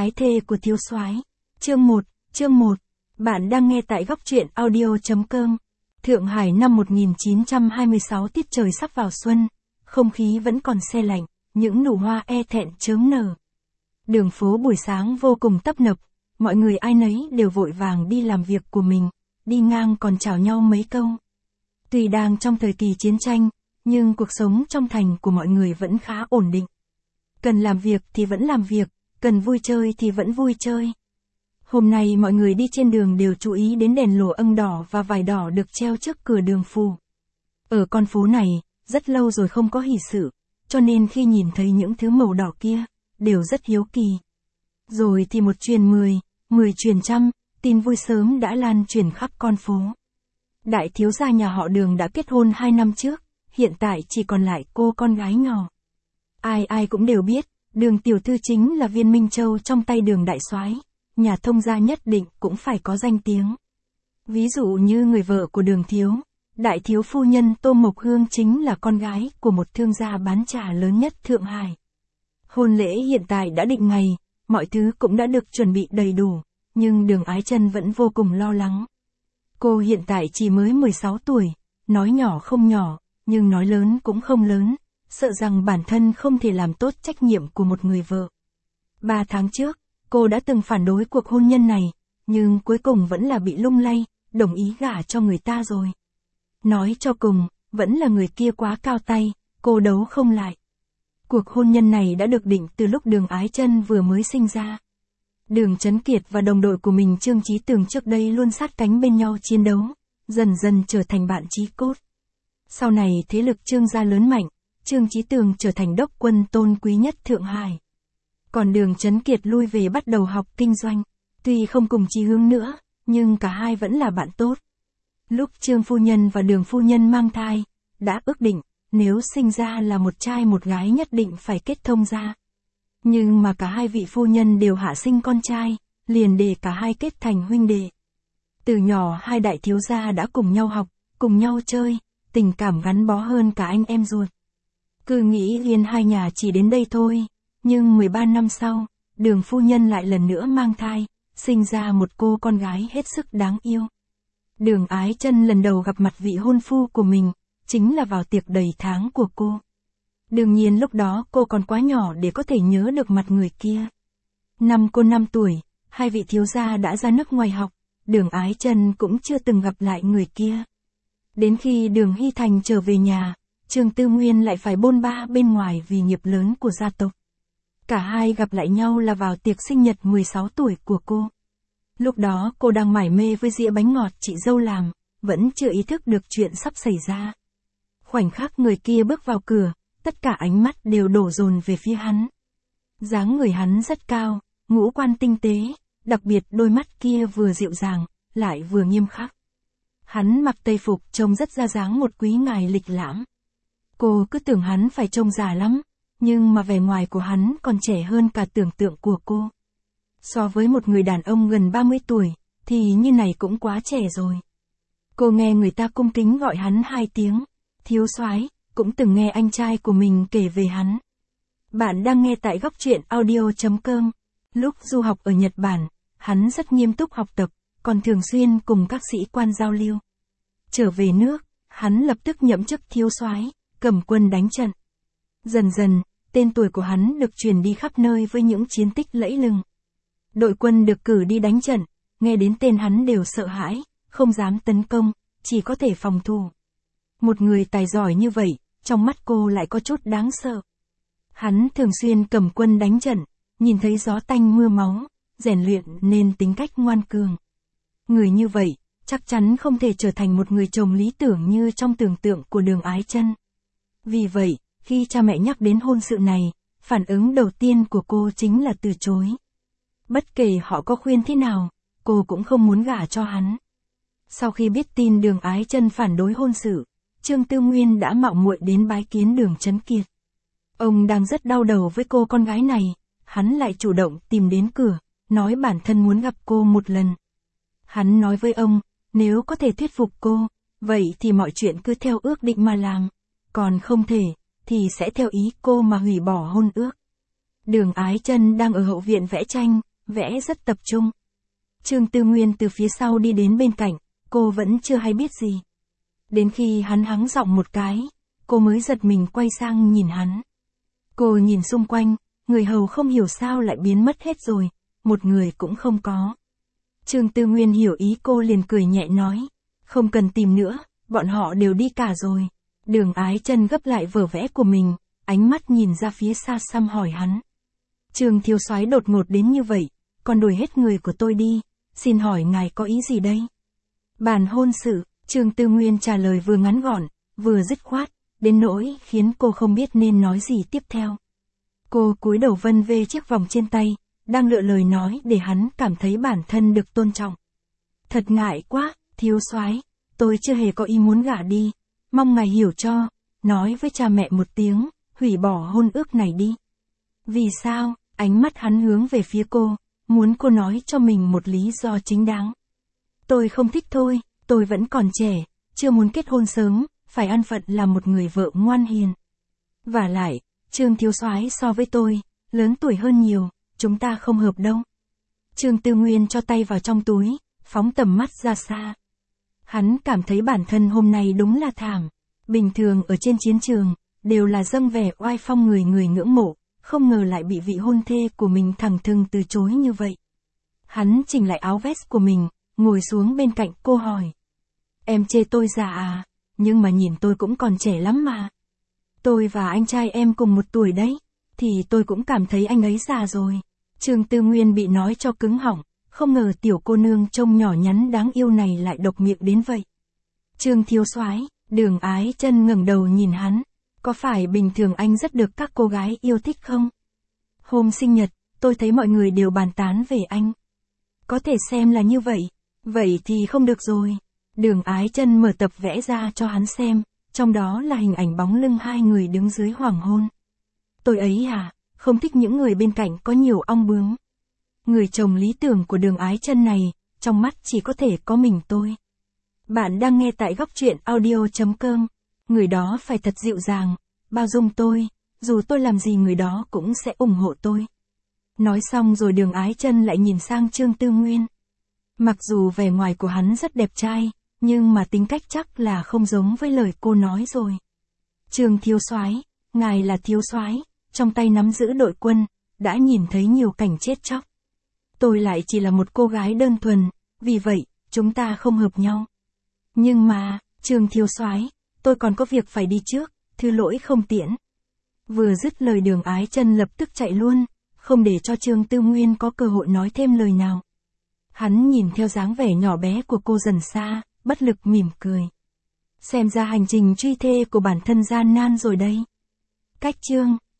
Ái thê của thiếu soái. Chương 1. Bạn đang nghe tại góc truyện audio.com. Thượng Hải năm 1926, tiết trời sắp vào xuân, không khí vẫn còn se lạnh, những nụ hoa e thẹn chớm nở. Đường phố buổi sáng vô cùng tấp nập, mọi người ai nấy đều vội vàng đi làm việc của mình, đi ngang còn chào nhau mấy câu. Tuy đang trong thời kỳ chiến tranh, nhưng cuộc sống trong thành của mọi người vẫn khá ổn định. Cần làm việc thì vẫn làm việc, cần vui chơi thì vẫn vui chơi. Hôm nay mọi người đi trên đường đều chú ý đến đèn lồ âng đỏ và vải đỏ được treo trước cửa đường phủ. Ở con phố này, rất lâu rồi không có hỷ sự, cho nên khi nhìn thấy những thứ màu đỏ kia, đều rất hiếu kỳ. Rồi thì một truyền 10, 10 truyền trăm, tin vui sớm đã lan truyền khắp con phố. Đại thiếu gia nhà họ Đường đã kết hôn 2 năm trước, hiện tại chỉ còn lại cô con gái nhỏ. Ai ai cũng đều biết, Đường tiểu thư chính là viên minh châu trong tay Đường đại soái, nhà thông gia nhất định cũng phải có danh tiếng. Ví dụ như người vợ của Đường thiếu, đại thiếu phu nhân Tô Mộc Hương chính là con gái của một thương gia bán trà lớn nhất Thượng Hải. Hôn lễ hiện tại đã định ngày, mọi thứ cũng đã được chuẩn bị đầy đủ, nhưng Đường Ái Chân vẫn vô cùng lo lắng. Cô hiện tại chỉ mới 16 tuổi, nói nhỏ không nhỏ, nhưng nói lớn cũng không lớn, sợ rằng bản thân không thể làm tốt trách nhiệm của một người vợ. 3 tháng trước, cô đã từng phản đối cuộc hôn nhân này, nhưng cuối cùng vẫn là bị lung lay, đồng ý gả cho người ta rồi. Nói cho cùng, vẫn là người kia quá cao tay, cô đấu không lại. Cuộc hôn nhân này đã được định từ lúc Đường Ái Chân vừa mới sinh ra. Đường Chấn Kiệt và đồng đội của mình Trương Chí Tường trước đây luôn sát cánh bên nhau chiến đấu, dần dần trở thành bạn chí cốt. Sau này thế lực Trương gia lớn mạnh, Trương Chí Tường trở thành đốc quân tôn quý nhất Thượng Hải. Còn Đường Chấn Kiệt lui về bắt đầu học kinh doanh, tuy không cùng chí hướng nữa, nhưng cả hai vẫn là bạn tốt. Lúc Trương phu nhân và Đường phu nhân mang thai, đã ước định, nếu sinh ra là một trai một gái nhất định phải kết thông gia. Nhưng mà cả hai vị phu nhân đều hạ sinh con trai, liền để cả hai kết thành huynh đệ. Từ nhỏ hai đại thiếu gia đã cùng nhau học, cùng nhau chơi, tình cảm gắn bó hơn cả anh em ruột. Cứ nghĩ liên hai nhà chỉ đến đây thôi, nhưng 13 năm sau, Đường phu nhân lại lần nữa mang thai, sinh ra một cô con gái hết sức đáng yêu. Đường Ái Chân lần đầu gặp mặt vị hôn phu của mình, chính là vào tiệc đầy tháng của cô. Đương nhiên lúc đó cô còn quá nhỏ để có thể nhớ được mặt người kia. Năm cô 5 tuổi, hai vị thiếu gia đã ra nước ngoài học, Đường Ái Chân cũng chưa từng gặp lại người kia. Đến khi Đường Hy Thành trở về nhà, Trương Tư Nguyên lại phải bôn ba bên ngoài vì nghiệp lớn của gia tộc. Cả hai gặp lại nhau là vào tiệc sinh nhật 16 tuổi của cô. Lúc đó cô đang mải mê với dĩa bánh ngọt chị dâu làm, vẫn chưa ý thức được chuyện sắp xảy ra. Khoảnh khắc người kia bước vào cửa, tất cả ánh mắt đều đổ dồn về phía hắn. Dáng người hắn rất cao, ngũ quan tinh tế, đặc biệt đôi mắt kia vừa dịu dàng, lại vừa nghiêm khắc. Hắn mặc tây phục trông rất ra dáng một quý ngài lịch lãm. Cô cứ tưởng hắn phải trông già lắm, nhưng mà vẻ ngoài của hắn còn trẻ hơn cả tưởng tượng của cô. So với một người đàn ông gần 30 tuổi, thì như này cũng quá trẻ rồi. Cô nghe người ta cung kính gọi hắn 2 tiếng, thiếu soái, cũng từng nghe anh trai của mình kể về hắn. Bạn đang nghe tại góc truyện audio.com. Lúc du học ở Nhật Bản, hắn rất nghiêm túc học tập, còn thường xuyên cùng các sĩ quan giao lưu. Trở về nước, hắn lập tức nhậm chức thiếu soái, cầm quân đánh trận. Dần dần, tên tuổi của hắn được truyền đi khắp nơi với những chiến tích lẫy lừng. Đội quân được cử đi đánh trận, nghe đến tên hắn đều sợ hãi, không dám tấn công, chỉ có thể phòng thủ. Một người tài giỏi như vậy, trong mắt cô lại có chút đáng sợ. Hắn thường xuyên cầm quân đánh trận, nhìn thấy gió tanh mưa máu, rèn luyện nên tính cách ngoan cường. Người như vậy, chắc chắn không thể trở thành một người chồng lý tưởng như trong tưởng tượng của Đường Ái Chân. Vì vậy, khi cha mẹ nhắc đến hôn sự này, phản ứng đầu tiên của cô chính là từ chối. Bất kể họ có khuyên thế nào, cô cũng không muốn gả cho hắn. Sau khi biết tin Đường Ái Chân phản đối hôn sự, Trương Tư Nguyên đã mạo muội đến bái kiến Đường Chấn Kiệt. Ông đang rất đau đầu với cô con gái này, hắn lại chủ động tìm đến cửa, nói bản thân muốn gặp cô một lần. Hắn nói với ông, nếu có thể thuyết phục cô, vậy thì mọi chuyện cứ theo ước định mà làm, còn không thể, thì sẽ theo ý cô mà hủy bỏ hôn ước. Đường Ái Chân đang ở hậu viện vẽ tranh, vẽ rất tập trung. Trương Tư Nguyên từ phía sau đi đến bên cạnh, cô vẫn chưa hay biết gì. Đến khi hắn hắng giọng một cái, cô mới giật mình quay sang nhìn hắn. Cô nhìn xung quanh, người hầu không hiểu sao lại biến mất hết rồi, một người cũng không có. Trương Tư Nguyên hiểu ý cô liền cười nhẹ nói, không cần tìm nữa, bọn họ đều đi cả rồi. Đường Ái Chân gấp lại vở vẽ của mình, ánh mắt nhìn ra phía xa xăm hỏi hắn. Trương thiếu soái đột ngột đến như vậy, còn đuổi hết người của tôi đi, xin hỏi ngài có ý gì đây? Bàn hôn sự, Trương Tư Nguyên trả lời vừa ngắn gọn, vừa dứt khoát, đến nỗi khiến cô không biết nên nói gì tiếp theo. Cô cúi đầu vân vê chiếc vòng trên tay, đang lựa lời nói để hắn cảm thấy bản thân được tôn trọng. Thật ngại quá, thiếu soái, tôi chưa hề có ý muốn gả đi, mong ngài hiểu cho, nói với cha mẹ một tiếng, hủy bỏ hôn ước này đi. Vì sao? Ánh mắt hắn hướng về phía cô, muốn cô nói cho mình một lý do chính đáng. Tôi không thích thôi, tôi vẫn còn trẻ, chưa muốn kết hôn sớm, phải an phận là một người vợ ngoan hiền. Vả lại, Trương thiếu soái so với tôi, lớn tuổi hơn nhiều, chúng ta không hợp đâu. Trương Tư Nguyên cho tay vào trong túi, phóng tầm mắt ra xa. Hắn cảm thấy bản thân hôm nay đúng là thảm. Bình thường ở trên chiến trường, đều là dâng vẻ oai phong người người ngưỡng mộ, không ngờ lại bị vị hôn thê của mình thẳng thừng từ chối như vậy. Hắn chỉnh lại áo vest của mình, ngồi xuống bên cạnh cô hỏi. Em chê tôi già à, nhưng mà nhìn tôi cũng còn trẻ lắm mà. Tôi và anh trai em cùng một tuổi đấy, thì tôi cũng cảm thấy anh ấy già rồi. Trương Tư Nguyên bị nói cho cứng họng, không ngờ tiểu cô nương trông nhỏ nhắn đáng yêu này lại độc miệng đến vậy. Trương thiếu soái, Đường Ái Chân ngẩng đầu nhìn hắn, có phải bình thường anh rất được các cô gái yêu thích không? Hôm sinh nhật, tôi thấy mọi người đều bàn tán về anh. Có thể xem là như vậy, vậy thì không được rồi. Đường Ái Chân mở tập vẽ ra cho hắn xem, trong đó là hình ảnh bóng lưng hai người đứng dưới hoàng hôn. Tôi ấy à, không thích những người bên cạnh có nhiều ong bướm. Người chồng lý tưởng của Đường Ái Chân này, trong mắt chỉ có thể có mình tôi. Bạn đang nghe tại góc truyện audio.com. Người đó phải thật dịu dàng, bao dung tôi, dù tôi làm gì người đó cũng sẽ ủng hộ tôi. Nói xong rồi Đường Ái Chân lại nhìn sang Trương Tư Nguyên. Mặc dù vẻ ngoài của hắn rất đẹp trai, nhưng mà tính cách chắc là không giống với lời cô nói rồi. Trương thiếu soái, ngài là thiếu soái, trong tay nắm giữ đội quân, đã nhìn thấy nhiều cảnh chết chóc. Tôi lại chỉ là một cô gái đơn thuần, vì vậy, chúng ta không hợp nhau. Nhưng mà, Trương thiếu soái, tôi còn có việc phải đi trước, thứ lỗi không tiễn. Vừa dứt lời Đường Ái Chân lập tức chạy luôn, không để cho Trương Tư Nguyên có cơ hội nói thêm lời nào. Hắn nhìn theo dáng vẻ nhỏ bé của cô dần xa, bất lực mỉm cười. Xem ra hành trình truy thê của bản thân gian nan rồi đây. Cách chương